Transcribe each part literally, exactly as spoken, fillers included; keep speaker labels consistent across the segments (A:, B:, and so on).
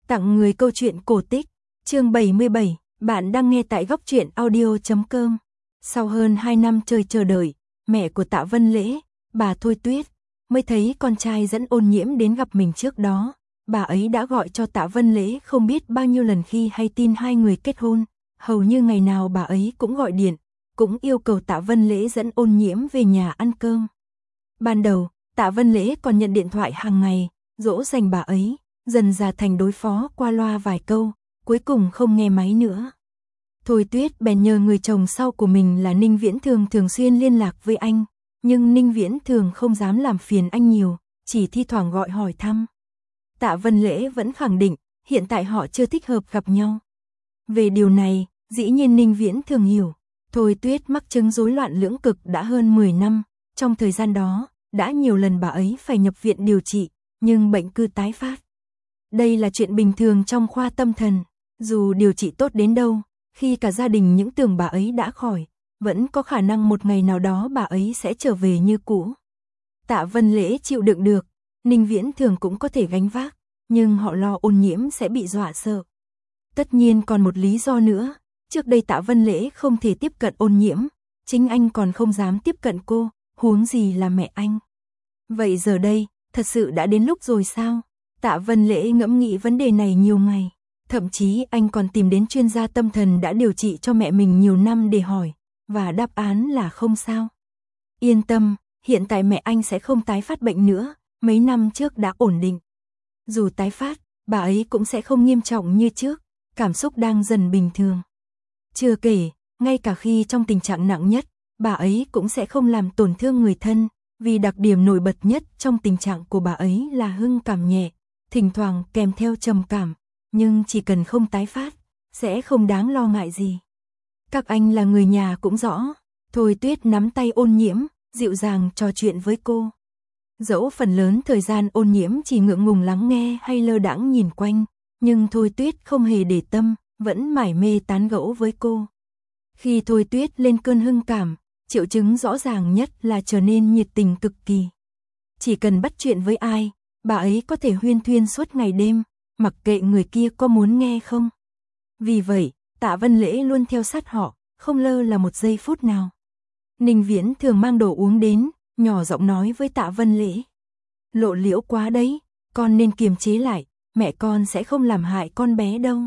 A: Tặng người câu chuyện cổ tích, chương bảy mươi bảy, bạn đang nghe tại góc truyện audio chấm com. Sau hơn hai năm trời chờ đợi, mẹ của Tạ Vân Lễ, bà Thôi Tuyết, mới thấy con trai dẫn Ôn Nhiễm đến gặp mình trước đó. Bà ấy đã gọi cho Tạ Vân Lễ không biết bao nhiêu lần khi hay tin hai người kết hôn, hầu như ngày nào bà ấy cũng gọi điện, cũng yêu cầu Tạ Vân Lễ dẫn Ôn Nhiễm về nhà ăn cơm. Ban đầu, Tạ Vân Lễ còn nhận điện thoại hàng ngày, dỗ dành bà ấy, dần dà thành đối phó qua loa vài câu, cuối cùng không nghe máy nữa. Thôi Tuyết bèn nhờ người chồng sau của mình là Ninh Viễn Thường thường xuyên liên lạc với anh, nhưng Ninh Viễn Thường không dám làm phiền anh nhiều, chỉ thi thoảng gọi hỏi thăm. Tạ Vân Lễ vẫn khẳng định, hiện tại họ chưa thích hợp gặp nhau. Về điều này, dĩ nhiên Ninh Viễn Thường hiểu, Thôi Tuyết mắc chứng rối loạn lưỡng cực đã hơn mười năm, trong thời gian đó, đã nhiều lần bà ấy phải nhập viện điều trị, nhưng bệnh cứ tái phát. Đây là chuyện bình thường trong khoa tâm thần, dù điều trị tốt đến đâu, khi cả gia đình những tưởng bà ấy đã khỏi, vẫn có khả năng một ngày nào đó bà ấy sẽ trở về như cũ. Tạ Vân Lễ chịu đựng được, Ninh Viễn Thường cũng có thể gánh vác, nhưng họ lo Ôn Nhiễm sẽ bị dọa sợ. Tất nhiên còn một lý do nữa, trước đây Tạ Vân Lễ không thể tiếp cận Ôn Nhiễm, chính anh còn không dám tiếp cận cô, huống gì là mẹ anh. Vậy giờ đây, thật sự đã đến lúc rồi sao? Tạ Vân Lễ ngẫm nghĩ vấn đề này nhiều ngày, thậm chí anh còn tìm đến chuyên gia tâm thần đã điều trị cho mẹ mình nhiều năm để hỏi, và đáp án là không sao. Yên tâm, hiện tại mẹ anh sẽ không tái phát bệnh nữa, mấy năm trước đã ổn định. Dù tái phát, bà ấy cũng sẽ không nghiêm trọng như trước, cảm xúc đang dần bình thường. Chưa kể, ngay cả khi trong tình trạng nặng nhất, bà ấy cũng sẽ không làm tổn thương người thân, vì đặc điểm nổi bật nhất trong tình trạng của bà ấy là hưng cảm nhẹ, thỉnh thoảng kèm theo trầm cảm, nhưng chỉ cần không tái phát, sẽ không đáng lo ngại gì. Các anh là người nhà cũng rõ, Thôi Tuyết nắm tay Ôn Nhiễm, dịu dàng trò chuyện với cô. Dẫu phần lớn thời gian Ôn Nhiễm chỉ ngượng ngùng lắng nghe hay lơ đãng nhìn quanh, nhưng Thôi Tuyết không hề để tâm, vẫn mải mê tán gẫu với cô. Khi Thôi Tuyết lên cơn hưng cảm, triệu chứng rõ ràng nhất là trở nên nhiệt tình cực kỳ. Chỉ cần bắt chuyện với ai, bà ấy có thể huyên thuyên suốt ngày đêm, mặc kệ người kia có muốn nghe không. Vì vậy, Tạ Vân Lễ luôn theo sát họ, không lơ là một giây phút nào. Ninh Viễn Thường mang đồ uống đến, nhỏ giọng nói với Tạ Vân Lễ. Lộ liễu quá đấy, con nên kiềm chế lại, mẹ con sẽ không làm hại con bé đâu.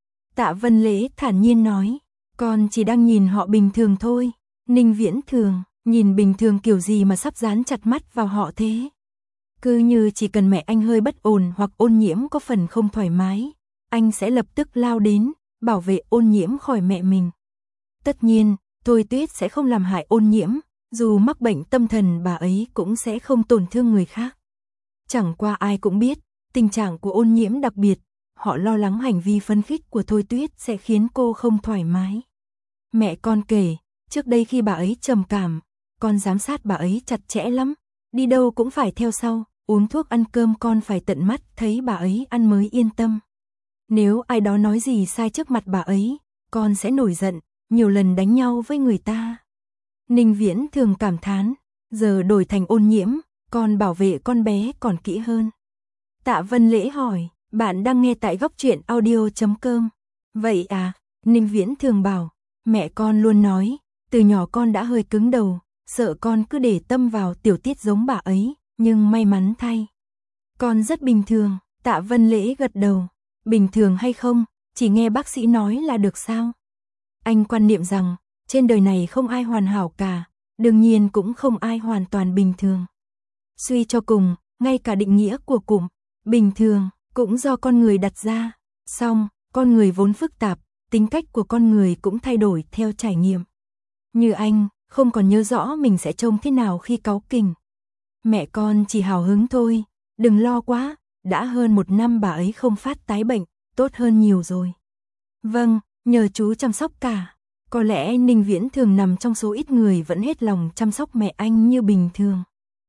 A: Tạ Vân Lễ thản nhiên nói, con chỉ đang nhìn họ bình thường thôi. Ninh Viễn Thường, nhìn bình thường kiểu gì mà sắp dán chặt mắt vào họ thế? Cứ như chỉ cần mẹ anh hơi bất ổn hoặc Ôn Nhiễm có phần không thoải mái, anh sẽ lập tức lao đến, bảo vệ Ôn Nhiễm khỏi mẹ mình. Tất nhiên, Thôi Tuyết sẽ không làm hại Ôn Nhiễm, dù mắc bệnh tâm thần bà ấy cũng sẽ không tổn thương người khác. Chẳng qua ai cũng biết, tình trạng của Ôn Nhiễm đặc biệt, họ lo lắng hành vi phấn khích của Thôi Tuyết sẽ khiến cô không thoải mái. Mẹ con kể, trước đây khi bà ấy trầm cảm, con giám sát bà ấy chặt chẽ lắm, đi đâu cũng phải theo sau, uống thuốc ăn cơm con phải tận mắt thấy bà ấy ăn mới yên tâm. Nếu ai đó nói gì sai trước mặt bà ấy, con sẽ nổi giận, nhiều lần đánh nhau với người ta. Ninh Viễn Thường cảm thán, giờ đổi thành Ôn Nhiễm, con bảo vệ con bé còn kỹ hơn. Tạ Vân Lễ hỏi, bạn đang nghe tại góc truyện audio chấm com. Vậy à, Ninh Viễn Thường bảo, mẹ con luôn nói, từ nhỏ con đã hơi cứng đầu, sợ con cứ để tâm vào tiểu tiết giống bà ấy, nhưng may mắn thay. Con rất bình thường, Tạ Vân Lễ gật đầu, bình thường hay không, chỉ nghe bác sĩ nói là được sao. Anh quan niệm rằng, trên đời này không ai hoàn hảo cả, đương nhiên cũng không ai hoàn toàn bình thường. Suy cho cùng, ngay cả định nghĩa của cụm bình thường cũng do con người đặt ra, song con người vốn phức tạp, tính cách của con người cũng thay đổi theo trải nghiệm. Như anh, không còn nhớ rõ mình sẽ trông thế nào khi cáu kỉnh. Mẹ con chỉ hào hứng thôi, đừng lo quá, đã hơn một năm bà ấy không phát tái bệnh, tốt hơn nhiều rồi. Vâng, nhờ chú chăm sóc cả. Có lẽ Ninh Viễn Thường nằm trong số ít người vẫn hết lòng chăm sóc mẹ anh như bình thường.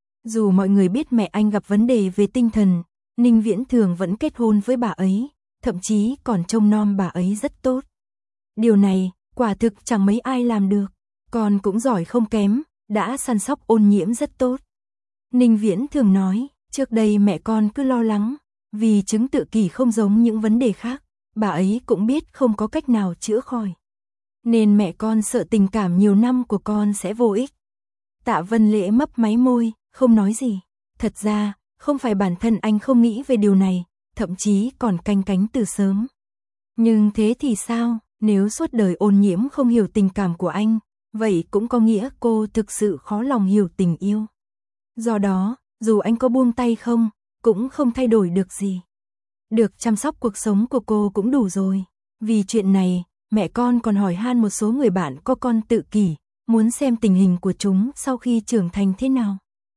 A: Dù mọi người biết mẹ anh gặp vấn đề về tinh thần, Ninh Viễn Thường vẫn kết hôn với bà ấy, thậm chí còn trông nom bà ấy rất tốt. Điều này, quả thực chẳng mấy ai làm được, con cũng giỏi không kém, đã săn sóc Ôn Nhiễm rất tốt. Ninh Viễn Thường nói, trước đây mẹ con cứ lo lắng, Vì chứng tự kỷ không giống những vấn đề khác, bà ấy cũng biết không có cách nào chữa khỏi. Nên mẹ con sợ tình cảm nhiều năm của con sẽ vô ích. Tạ Vân Lễ mấp máy môi, không nói gì. Thật ra, không phải bản thân anh không nghĩ về điều này, thậm chí còn canh cánh từ sớm. Nhưng thế thì sao, nếu suốt đời Ôn Nhiễm không hiểu tình cảm của anh, vậy cũng có nghĩa cô thực sự khó lòng hiểu tình yêu. Do đó, dù anh có buông tay không, cũng không thay đổi được gì. Được chăm sóc cuộc sống của cô cũng đủ rồi. Vì chuyện này, mẹ con còn hỏi han một số người bạn có con tự kỷ, muốn xem tình hình của chúng sau khi trưởng thành thế nào.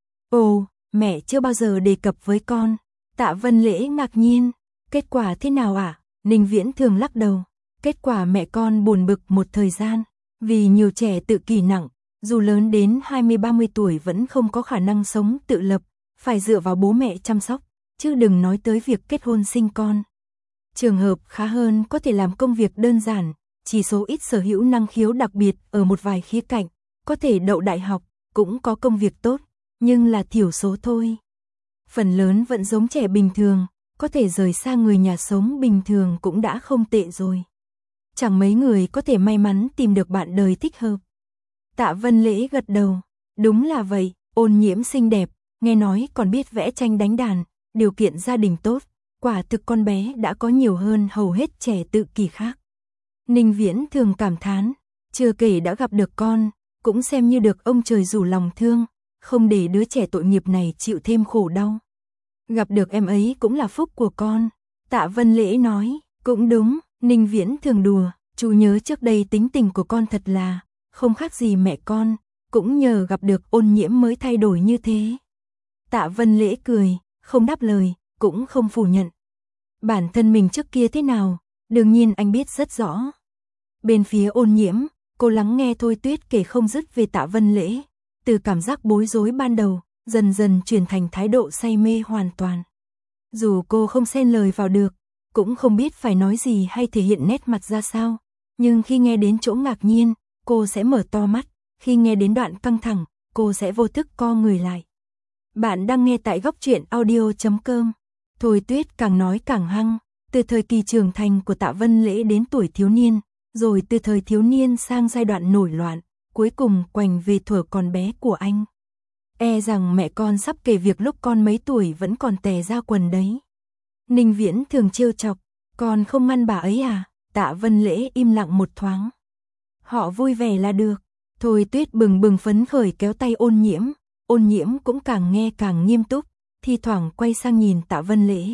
A: Ồ, mẹ chưa bao giờ đề cập với con. Tạ Vân Lễ ngạc nhiên. Kết quả thế nào ạ? À? Ninh Viễn Thường lắc đầu. Kết quả mẹ con buồn bực một thời gian. Vì nhiều trẻ tự kỷ nặng, dù lớn đến hai mươi ba mươi tuổi vẫn không có khả năng sống tự lập, phải dựa vào bố mẹ chăm sóc, chứ đừng nói tới việc kết hôn sinh con. Trường hợp khá hơn có thể làm công việc đơn giản, chỉ số ít sở hữu năng khiếu đặc biệt ở một vài khía cạnh, có thể đậu đại học, cũng có công việc tốt, nhưng là thiểu số thôi. Phần lớn vẫn giống trẻ bình thường, có thể rời xa người nhà sống bình thường cũng đã không tệ rồi. Chẳng mấy người có thể may mắn tìm được bạn đời thích hợp. Tạ Vân Lễ gật đầu, đúng là vậy, Ôn Nhiễm xinh đẹp, nghe nói còn biết vẽ tranh đánh đàn, điều kiện gia đình tốt, quả thực con bé đã có nhiều hơn hầu hết trẻ tự kỷ khác. Ninh Viễn Thường cảm thán, chưa kể đã gặp được con, cũng xem như được ông trời rủ lòng thương, không để đứa trẻ tội nghiệp này chịu thêm khổ đau. Gặp được em ấy cũng là phúc của con. Tạ Vân Lễ nói, cũng đúng, Ninh Viễn Thường đùa, chú nhớ trước đây tính tình của con thật là không khác gì mẹ con, cũng nhờ gặp được Ôn Nhiễm mới thay đổi như thế. Tạ Vân Lễ cười, không đáp lời, cũng không phủ nhận. Bản thân mình trước kia thế nào, đương nhiên anh biết rất rõ. Bên phía Ôn Nhiễm, cô lắng nghe Thôi Tuyết kể không dứt về Tạ Vân Lễ, từ cảm giác bối rối ban đầu, dần dần chuyển thành thái độ say mê hoàn toàn. Dù cô không xen lời vào được, cũng không biết phải nói gì hay thể hiện nét mặt ra sao, nhưng khi nghe đến chỗ ngạc nhiên, cô sẽ mở to mắt, khi nghe đến đoạn căng thẳng, cô sẽ vô thức co người lại. Bạn đang nghe tại góc truyện audio chấm com. Thôi Tuyết càng nói càng hăng, từ thời kỳ trưởng thành của Tạ Vân Lễ đến tuổi thiếu niên, rồi từ thời thiếu niên sang giai đoạn nổi loạn, cuối cùng quành về thuở còn bé của anh. E rằng mẹ con sắp kể việc lúc con mấy tuổi vẫn còn tè ra quần đấy. Ninh Viễn Thường trêu chọc, con không ngăn bà ấy à? Tạ Vân Lễ im lặng một thoáng. Họ vui vẻ là được. Thôi Tuyết bừng bừng phấn khởi kéo tay Ôn Nhiễm, Ôn Nhiễm cũng càng nghe càng nghiêm túc, thi thoảng quay sang nhìn Tạ Vân Lễ.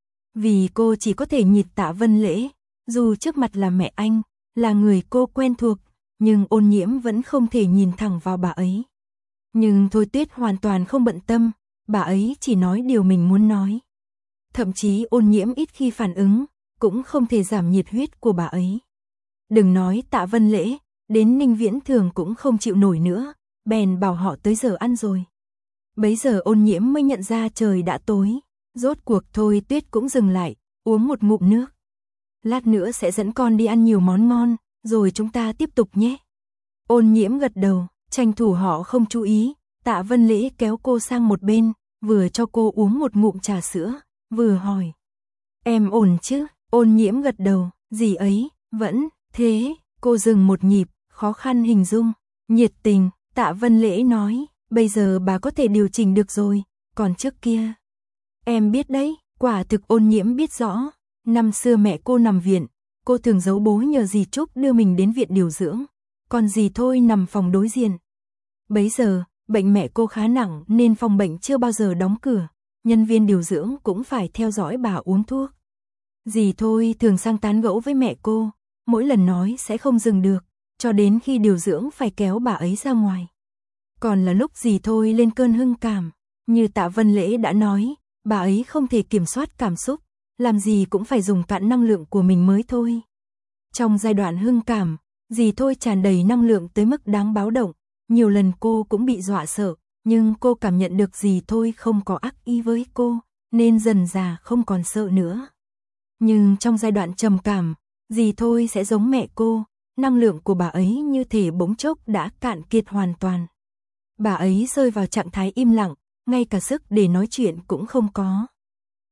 A: Vì cô chỉ có thể nhìn Tạ Vân Lễ, dù trước mặt là mẹ anh, là người cô quen thuộc, nhưng Ôn Nhiễm vẫn không thể nhìn thẳng vào bà ấy. Nhưng Thôi Tuyết hoàn toàn không bận tâm, bà ấy chỉ nói điều mình muốn nói. Thậm chí Ôn Nhiễm ít khi phản ứng, cũng không thể giảm nhiệt huyết của bà ấy. Đừng nói Tạ Vân Lễ, đến Ninh Viễn Thường cũng không chịu nổi nữa, bèn bảo họ tới giờ ăn rồi. Bấy giờ Ôn Nhiễm mới nhận ra trời đã tối, rốt cuộc Thôi Tuyết cũng dừng lại, uống một ngụm nước. Lát nữa sẽ dẫn con đi ăn nhiều món ngon, rồi chúng ta tiếp tục nhé. Ôn Nhiễm gật đầu, tranh thủ họ không chú ý, Tạ Vân Lễ kéo cô sang một bên, vừa cho cô uống một ngụm trà sữa, vừa hỏi. Em ổn chứ? Ôn Nhiễm gật đầu, gì ấy, vẫn, thế, cô dừng một nhịp, khó khăn hình dung, nhiệt tình, Tạ Vân Lễ nói, bây giờ bà có thể điều chỉnh được rồi, còn trước kia. Em biết đấy, quả thực Ôn Nhiễm biết rõ, năm xưa mẹ cô nằm viện, cô thường giấu bố nhờ dì Trúc đưa mình đến viện điều dưỡng, còn dì Thôi nằm phòng đối diện. Bấy giờ, bệnh mẹ cô khá nặng nên phòng bệnh chưa bao giờ đóng cửa, nhân viên điều dưỡng cũng phải theo dõi bà uống thuốc. Dì Thôi thường sang tán gẫu với mẹ cô, mỗi lần nói sẽ không dừng được, cho đến khi điều dưỡng phải kéo bà ấy ra ngoài. Còn là lúc dì Thôi lên cơn hưng cảm, như Tạ Vân Lễ đã nói, bà ấy không thể kiểm soát cảm xúc, làm gì cũng phải dùng cạn năng lượng của mình mới thôi. Trong giai đoạn hưng cảm, dì Thôi tràn đầy năng lượng tới mức đáng báo động, nhiều lần cô cũng bị dọa sợ, nhưng cô cảm nhận được dì Thôi không có ác ý với cô, nên dần dà không còn sợ nữa. Nhưng trong giai đoạn trầm cảm, dì Thôi sẽ giống mẹ cô, năng lượng của bà ấy như thể bỗng chốc đã cạn kiệt hoàn toàn. Bà ấy rơi vào trạng thái im lặng, ngay cả sức để nói chuyện cũng không có.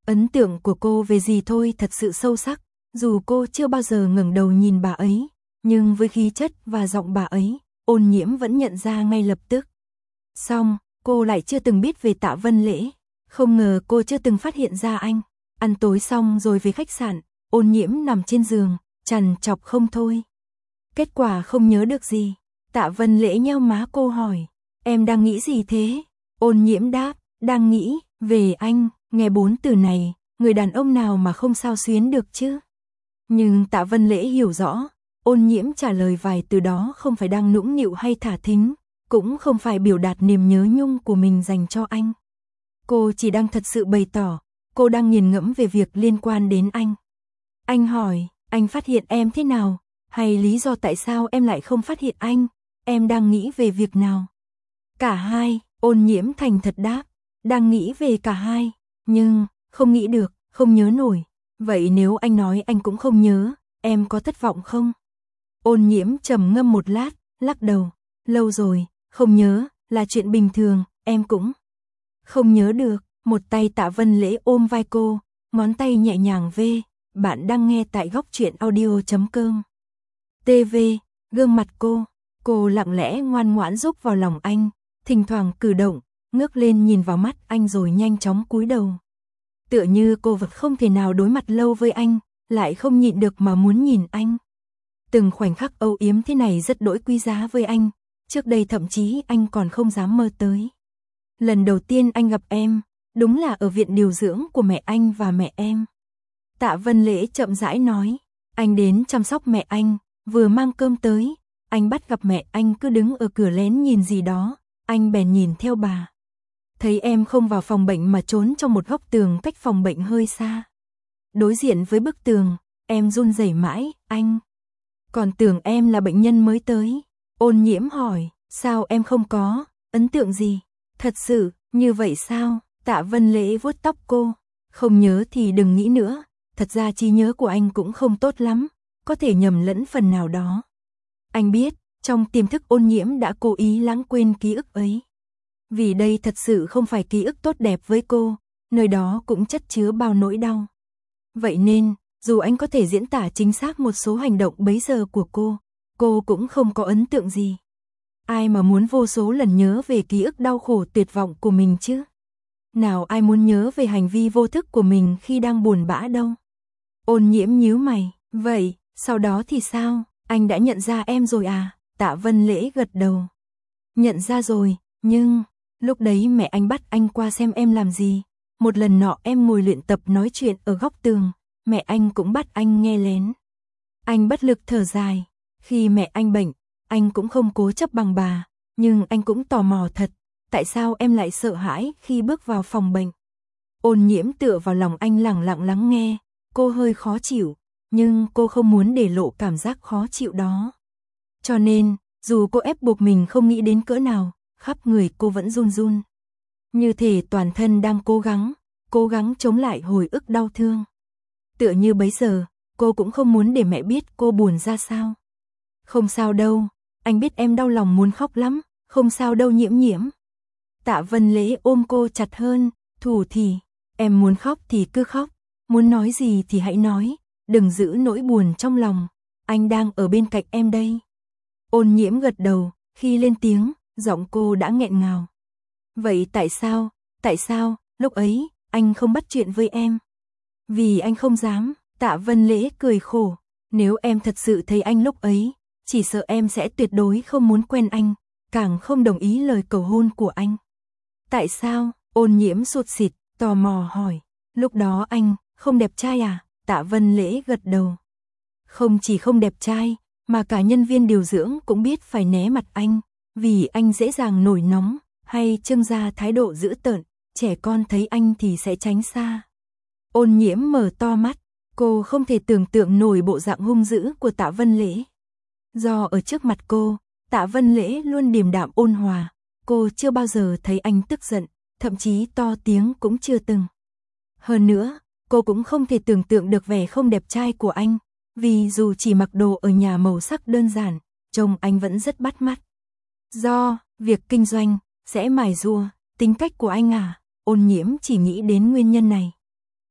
A: Ấn tượng của cô về dì Thôi thật sự sâu sắc, dù cô chưa bao giờ ngẩng đầu nhìn bà ấy, nhưng với khí chất và giọng bà ấy, Ôn Nhiễm vẫn nhận ra ngay lập tức. Xong, cô lại chưa từng biết về Tạ Vân Lễ, không ngờ cô chưa từng phát hiện ra anh. Ăn tối xong rồi về khách sạn, Ôn Nhiễm nằm trên giường, trằn trọc không thôi. Kết quả không nhớ được gì. Tạ Vân Lễ nheo má cô hỏi, em đang nghĩ gì thế? Ôn Nhiễm đáp, đang nghĩ về anh. Nghe bốn từ này, người đàn ông nào mà không sao xuyến được chứ? Nhưng Tạ Vân Lễ hiểu rõ, Ôn Nhiễm trả lời vài từ đó không phải đang nũng nịu hay thả thính, cũng không phải biểu đạt niềm nhớ nhung của mình dành cho anh. Cô chỉ đang thật sự bày tỏ, cô đang nghiền ngẫm về việc liên quan đến anh. Anh hỏi, anh phát hiện em thế nào? Hay lý do tại sao em lại không phát hiện anh? Em đang nghĩ về việc nào? Cả hai, Ôn Nhiễm thành thật đáp, đang nghĩ về cả hai, nhưng không nghĩ được, không nhớ nổi. Vậy nếu anh nói anh cũng không nhớ, em có thất vọng không? Ôn Nhiễm trầm ngâm một lát, lắc đầu, lâu rồi, không nhớ, là chuyện bình thường, em cũng không nhớ được. Một tay Tạ Vân Lễ ôm vai cô, ngón tay nhẹ nhàng vê, bạn đang nghe tại góc truyện audio chấm com. tê vê, gương mặt cô, cô lặng lẽ ngoan ngoãn rúc vào lòng anh, thỉnh thoảng cử động, ngước lên nhìn vào mắt anh rồi nhanh chóng cúi đầu. Tựa như cô vật không thể nào đối mặt lâu với anh, lại không nhịn được mà muốn nhìn anh. Từng khoảnh khắc âu yếm thế này rất đỗi quý giá với anh, trước đây thậm chí anh còn không dám mơ tới. Lần đầu tiên anh gặp em, đúng là ở viện điều dưỡng của mẹ anh và mẹ em. Tạ Vân Lễ chậm rãi nói, anh đến chăm sóc mẹ anh, vừa mang cơm tới, anh bắt gặp mẹ anh cứ đứng ở cửa lén nhìn gì đó, anh bèn nhìn theo bà. Thấy em không vào phòng bệnh mà trốn trong một góc tường cách phòng bệnh hơi xa. Đối diện với bức tường, em run rẩy mãi, anh. Còn tưởng em là bệnh nhân mới tới. Ôn Nhiễm hỏi, sao em không có ấn tượng gì? Thật sự, như vậy sao? Tạ Vân Lễ vuốt tóc cô. Không nhớ thì đừng nghĩ nữa, thật ra trí nhớ của anh cũng không tốt lắm, có thể nhầm lẫn phần nào đó. Anh biết, trong tiềm thức Ôn Nhiễm đã cố ý lãng quên ký ức ấy. Vì đây thật sự không phải ký ức tốt đẹp với cô, nơi đó cũng chất chứa bao nỗi đau. Vậy nên, dù anh có thể diễn tả chính xác một số hành động bấy giờ của cô, cô cũng không có ấn tượng gì. Ai mà muốn vô số lần nhớ về ký ức đau khổ tuyệt vọng của mình chứ? Nào ai muốn nhớ về hành vi vô thức của mình khi đang buồn bã đâu? Ôn Nhiễm nhíu mày, vậy, sau đó thì sao? Anh đã nhận ra em rồi à? Tạ Vân Lễ gật đầu. Nhận ra rồi, nhưng lúc đấy mẹ anh bắt anh qua xem em làm gì. Một lần nọ em ngồi luyện tập nói chuyện ở góc tường, mẹ anh cũng bắt anh nghe lén. Anh bất lực thở dài, khi mẹ anh bệnh, anh cũng không cố chấp bằng bà, nhưng anh cũng tò mò thật, tại sao em lại sợ hãi khi bước vào phòng bệnh. Ôn Nhiễm tựa vào lòng anh lặng lặng lắng nghe, cô hơi khó chịu, nhưng cô không muốn để lộ cảm giác khó chịu đó. Cho nên, dù cô ép buộc mình không nghĩ đến cỡ nào, khắp người cô vẫn run run. Như thể toàn thân đang cố gắng, cố gắng chống lại hồi ức đau thương. Tựa như bấy giờ, cô cũng không muốn để mẹ biết cô buồn ra sao. Không sao đâu, anh biết em đau lòng muốn khóc lắm, không sao đâu Nhiễm Nhiễm. Tạ Vân Lễ ôm cô chặt hơn, thủ thỉ, em muốn khóc thì cứ khóc, muốn nói gì thì hãy nói, đừng giữ nỗi buồn trong lòng, anh đang ở bên cạnh em đây. Ôn Nhiễm gật đầu, khi lên tiếng, giọng cô đã nghẹn ngào. Vậy tại sao, tại sao, lúc ấy, anh không bắt chuyện với em? Vì anh không dám. Tạ Vân Lễ cười khổ, nếu em thật sự thấy anh lúc ấy, chỉ sợ em sẽ tuyệt đối không muốn quen anh, càng không đồng ý lời cầu hôn của anh. Tại sao? Ôn Nhiễm sụt sịt, tò mò hỏi, lúc đó anh không đẹp trai à? Tạ Vân Lễ gật đầu. Không chỉ không đẹp trai, mà cả nhân viên điều dưỡng cũng biết phải né mặt anh, vì anh dễ dàng nổi nóng, hay trưng ra thái độ dữ tợn, trẻ con thấy anh thì sẽ tránh xa. Ôn Nhiễm mở to mắt, cô không thể tưởng tượng nổi bộ dạng hung dữ của Tạ Vân Lễ. Do ở trước mặt cô, Tạ Vân Lễ luôn điềm đạm ôn hòa, cô chưa bao giờ thấy anh tức giận, thậm chí to tiếng cũng chưa từng. Hơn nữa, cô cũng không thể tưởng tượng được vẻ không đẹp trai của anh, vì dù chỉ mặc đồ ở nhà màu sắc đơn giản, trông anh vẫn rất bắt mắt. Do việc kinh doanh sẽ mài rua tính cách của anh à? Ôn Nhiễm chỉ nghĩ đến nguyên nhân này.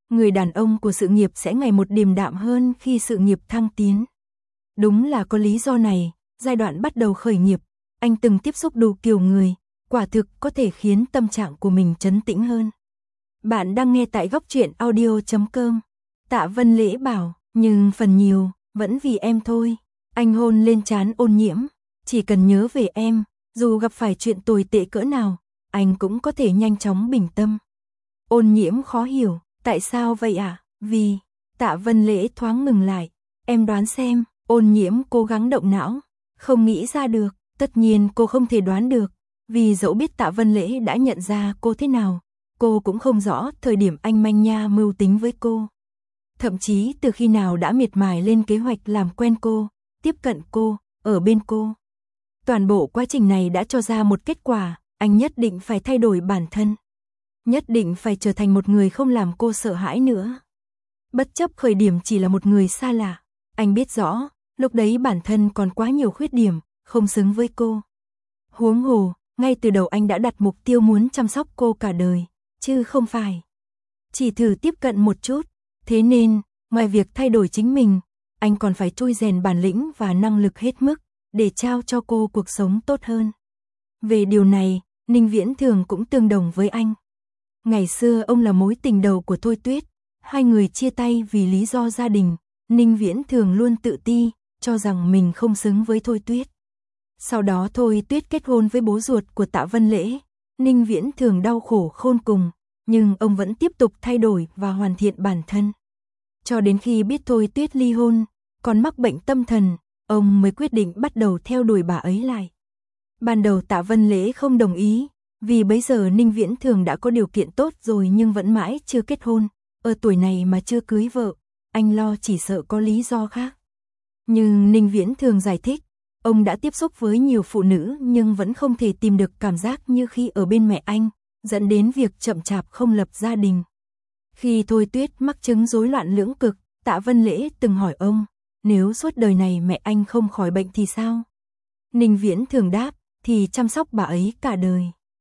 A: người đàn ông của sự nghiệp sẽ ngày một điềm đạm hơn khi sự nghiệp thăng tiến. Đúng là có lý do này, giai đoạn bắt đầu khởi nghiệp, anh từng tiếp xúc đủ kiểu người, quả thực có thể khiến tâm trạng của mình trấn tĩnh hơn. Bạn đang nghe tại góc truyện audio chấm com. Tạ Vân Lễ bảo, nhưng phần nhiều, vẫn vì em thôi. Anh hôn lên trán Ôn Nhiễm, chỉ cần nhớ về em, dù gặp phải chuyện tồi tệ cỡ nào, anh cũng có thể nhanh chóng bình tâm. Ôn Nhiễm khó hiểu, tại sao vậy ạ? À? Vì, Tạ Vân Lễ thoáng ngừng lại, em đoán xem. Ôn Nhiễm cố gắng động não, không nghĩ ra được, tất nhiên cô không thể đoán được, vì dẫu biết Tạ Vân Lễ đã nhận ra cô thế nào, cô cũng không rõ thời điểm anh manh nha mưu tính với cô. Thậm chí từ khi nào đã miệt mài lên kế hoạch làm quen cô, tiếp cận cô, ở bên cô. Toàn bộ quá trình này đã cho ra một kết quả, anh nhất định phải thay đổi bản thân. Nhất định phải trở thành một người không làm cô sợ hãi nữa. Bất chấp khởi điểm chỉ là một người xa lạ, anh biết rõ, lúc đấy bản thân còn quá nhiều khuyết điểm, không xứng với cô. Huống hồ, ngay từ đầu anh đã đặt mục tiêu muốn chăm sóc cô cả đời, chứ không phải chỉ thử tiếp cận một chút. Thế nên, ngoài việc thay đổi chính mình, anh còn phải trui rèn bản lĩnh và năng lực hết mức, để trao cho cô cuộc sống tốt hơn. Về điều này, Ninh Viễn Thường cũng tương đồng với anh. Ngày xưa ông là mối tình đầu của Thôi Tuyết, hai người chia tay vì lý do gia đình. Ninh Viễn Thường luôn tự ti, cho rằng mình không xứng với Thôi Tuyết. Sau đó Thôi Tuyết kết hôn với bố ruột của Tạ Vân Lễ. Ninh Viễn Thường đau khổ khôn cùng, nhưng ông vẫn tiếp tục thay đổi và hoàn thiện bản thân. Cho đến khi biết Thôi Tuyết ly hôn, còn mắc bệnh tâm thần, ông mới quyết định bắt đầu theo đuổi bà ấy lại. Ban đầu Tạ Vân Lễ không đồng ý, vì bấy giờ Ninh Viễn Thường đã có điều kiện tốt rồi nhưng vẫn mãi chưa kết hôn. Ở tuổi này mà chưa cưới vợ, anh lo chỉ sợ có lý do khác. Nhưng Ninh Viễn Thường giải thích, ông đã tiếp xúc với nhiều phụ nữ nhưng vẫn không thể tìm được cảm giác như khi ở bên mẹ anh, dẫn đến việc chậm chạp không lập gia đình. Khi Thôi Tuyết mắc chứng rối loạn lưỡng cực, Tạ Vân Lễ từng hỏi ông, nếu suốt đời này mẹ anh không khỏi bệnh thì sao? Ninh Viễn Thường đáp, thì chăm sóc bà ấy cả đời.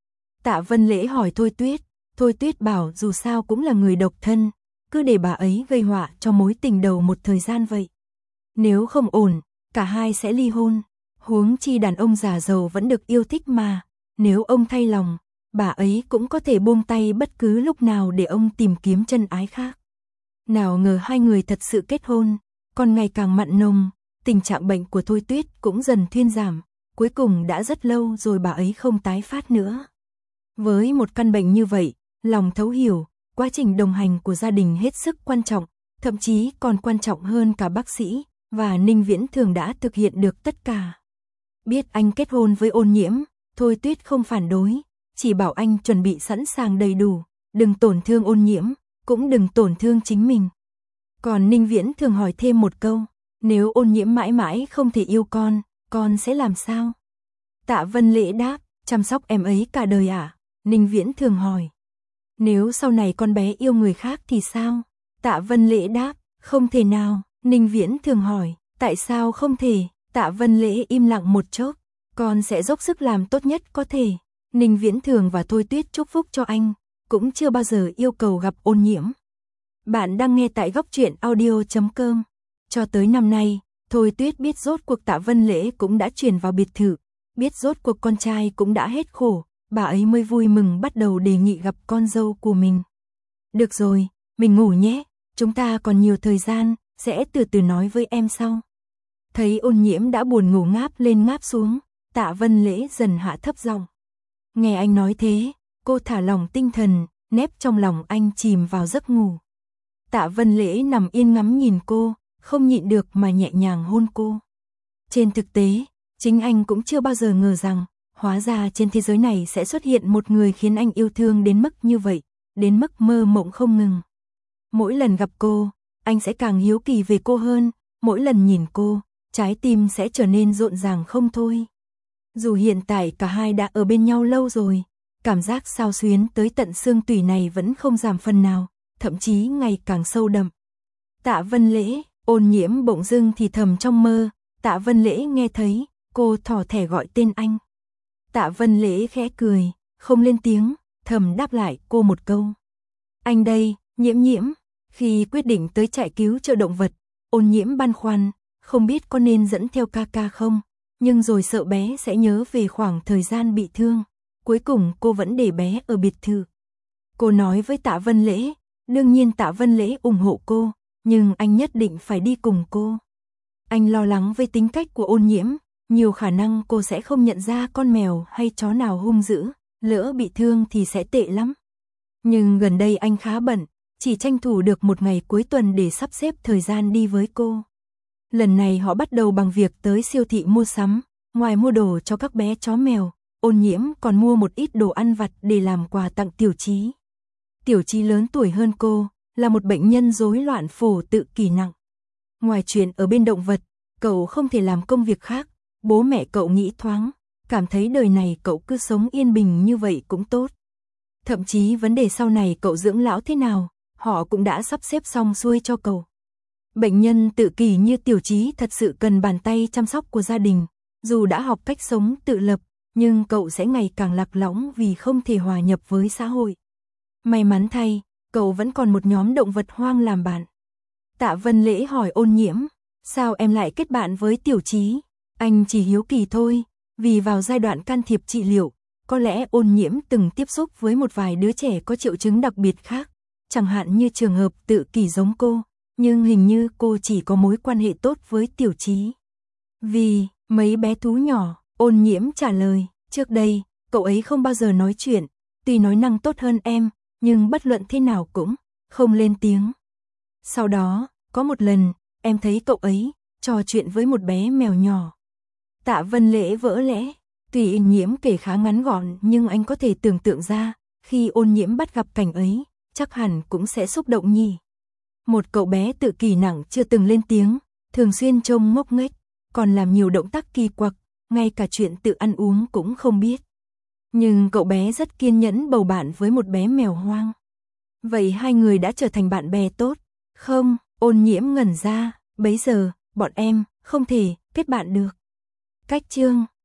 A: Tạ Vân Lễ hỏi Thôi Tuyết, Thôi Tuyết bảo dù sao cũng là người độc thân, cứ để bà ấy gây họa cho mối tình đầu một thời gian vậy. Nếu không ổn, cả hai sẽ ly hôn. Huống chi đàn ông già giàu vẫn được yêu thích mà, nếu ông thay lòng, bà ấy cũng có thể buông tay bất cứ lúc nào để ông tìm kiếm chân ái khác. Nào ngờ hai người thật sự kết hôn, còn ngày càng mặn nồng, tình trạng bệnh của Thôi Tuyết cũng dần thuyên giảm, cuối cùng đã rất lâu rồi bà ấy không tái phát nữa. Với một căn bệnh như vậy, lòng thấu hiểu, quá trình đồng hành của gia đình hết sức quan trọng, thậm chí còn quan trọng hơn cả bác sĩ, và Ninh Viễn Thường đã thực hiện được tất cả. Biết anh kết hôn với Ôn Nhiễm, Thôi Tuyết không phản đối, chỉ bảo anh chuẩn bị sẵn sàng đầy đủ, đừng tổn thương Ôn Nhiễm, cũng đừng tổn thương chính mình. Còn Ninh Viễn Thường hỏi thêm một câu, nếu Ôn Nhiễm mãi mãi không thể yêu con, con sẽ làm sao? Tạ Vân Lễ đáp, chăm sóc em ấy cả đời à? Ninh Viễn Thường hỏi, nếu sau này con bé yêu người khác thì sao? Tạ Vân Lễ đáp, không thể nào. Ninh Viễn Thường hỏi, tại sao không thể? Tạ Vân Lễ im lặng một chốc, con sẽ dốc sức làm tốt nhất có thể. Ninh Viễn Thường và Thôi Tuyết chúc phúc cho anh, cũng chưa bao giờ yêu cầu gặp Ôn Nhiễm. Bạn đang nghe tại góc truyện audio chấm com. Cho tới năm nay, Thôi Tuyết biết rốt cuộc Tạ Vân Lễ cũng đã chuyển vào biệt thự, biết rốt cuộc con trai cũng đã hết khổ, bà ấy mới vui mừng bắt đầu đề nghị gặp con dâu của mình. Được rồi, mình ngủ nhé, chúng ta còn nhiều thời gian, sẽ từ từ nói với em sau. Thấy Ôn Nhiễm đã buồn ngủ ngáp lên ngáp xuống, Tạ Vân Lễ dần hạ thấp giọng. Nghe anh nói thế, cô thả lỏng tinh thần, nép trong lòng anh chìm vào giấc ngủ. Tạ Vân Lễ nằm yên ngắm nhìn cô, không nhịn được mà nhẹ nhàng hôn cô. Trên thực tế, chính anh cũng chưa bao giờ ngờ rằng, hóa ra trên thế giới này sẽ xuất hiện một người khiến anh yêu thương đến mức như vậy, đến mức mơ mộng không ngừng. Mỗi lần gặp cô, anh sẽ càng hiếu kỳ về cô hơn, mỗi lần nhìn cô, trái tim sẽ trở nên rộn ràng không thôi. Dù hiện tại cả hai đã ở bên nhau lâu rồi, cảm giác xao xuyến tới tận xương tủy này vẫn không giảm phần nào, thậm chí ngày càng sâu đậm. Tạ Vân Lễ, Ôn Nhiễm bỗng dưng thì thầm trong mơ, Tạ Vân Lễ nghe thấy, cô thỏ thẻ gọi tên anh. Tạ Vân Lễ khẽ cười, không lên tiếng, thầm đáp lại cô một câu. Anh đây, Nhiễm Nhiễm. Khi quyết định tới trại cứu trợ động vật, Ôn Nhiễm băn khoăn, không biết có nên dẫn theo ca ca không, nhưng rồi sợ bé sẽ nhớ về khoảng thời gian bị thương. Cuối cùng cô vẫn để bé ở biệt thự. Cô nói với Tạ Vân Lễ, đương nhiên Tạ Vân Lễ ủng hộ cô, nhưng anh nhất định phải đi cùng cô. Anh lo lắng với tính cách của Ôn Nhiễm, nhiều khả năng cô sẽ không nhận ra con mèo hay chó nào hung dữ, lỡ bị thương thì sẽ tệ lắm. Nhưng gần đây anh khá bận, chỉ tranh thủ được một ngày cuối tuần để sắp xếp thời gian đi với cô. Lần này họ bắt đầu bằng việc tới siêu thị mua sắm, ngoài mua đồ cho các bé chó mèo, Ôn Nhiễm còn mua một ít đồ ăn vặt để làm quà tặng Tiểu Chí. Tiểu Chí lớn tuổi hơn cô, là một bệnh nhân rối loạn phổ tự kỷ nặng. Ngoài chuyện ở bên động vật, cậu không thể làm công việc khác, bố mẹ cậu nghĩ thoáng, cảm thấy đời này cậu cứ sống yên bình như vậy cũng tốt. Thậm chí vấn đề sau này cậu dưỡng lão thế nào, họ cũng đã sắp xếp xong xuôi cho cậu. Bệnh nhân tự kỷ như Tiểu Chí thật sự cần bàn tay chăm sóc của gia đình, dù đã học cách sống tự lập, nhưng cậu sẽ ngày càng lạc lõng vì không thể hòa nhập với xã hội. May mắn thay, cậu vẫn còn một nhóm động vật hoang làm bạn. Tạ Vân Lễ hỏi Ôn Nhiễm, sao em lại kết bạn với Tiểu Chí? Anh chỉ hiếu kỳ thôi, vì vào giai đoạn can thiệp trị liệu, có lẽ Ôn Nhiễm từng tiếp xúc với một vài đứa trẻ có triệu chứng đặc biệt khác, chẳng hạn như trường hợp tự kỷ giống cô, nhưng hình như cô chỉ có mối quan hệ tốt với Tiểu Chí. Vì mấy bé thú nhỏ, Ôn Nhiễm trả lời, trước đây, cậu ấy không bao giờ nói chuyện, tuy nói năng tốt hơn em, nhưng bất luận thế nào cũng không lên tiếng. Sau đó, có một lần, em thấy cậu ấy trò chuyện với một bé mèo nhỏ. Tạ Vân Lễ vỡ lẽ, tuy Ôn Nhiễm kể khá ngắn gọn nhưng anh có thể tưởng tượng ra, khi Ôn Nhiễm bắt gặp cảnh ấy, chắc hẳn cũng sẽ xúc động nhỉ. Một cậu bé tự kỷ nặng chưa từng lên tiếng, thường xuyên trông ngốc nghếch, còn làm nhiều động tác kỳ quặc, ngay cả chuyện tự ăn uống cũng không biết. Nhưng cậu bé rất kiên nhẫn bầu bạn với một bé mèo hoang. Vậy hai người đã trở thành bạn bè tốt? Không, Ôn Nhiễm ngẩn ra, bấy giờ, bọn em không thể kết bạn được. Cách chương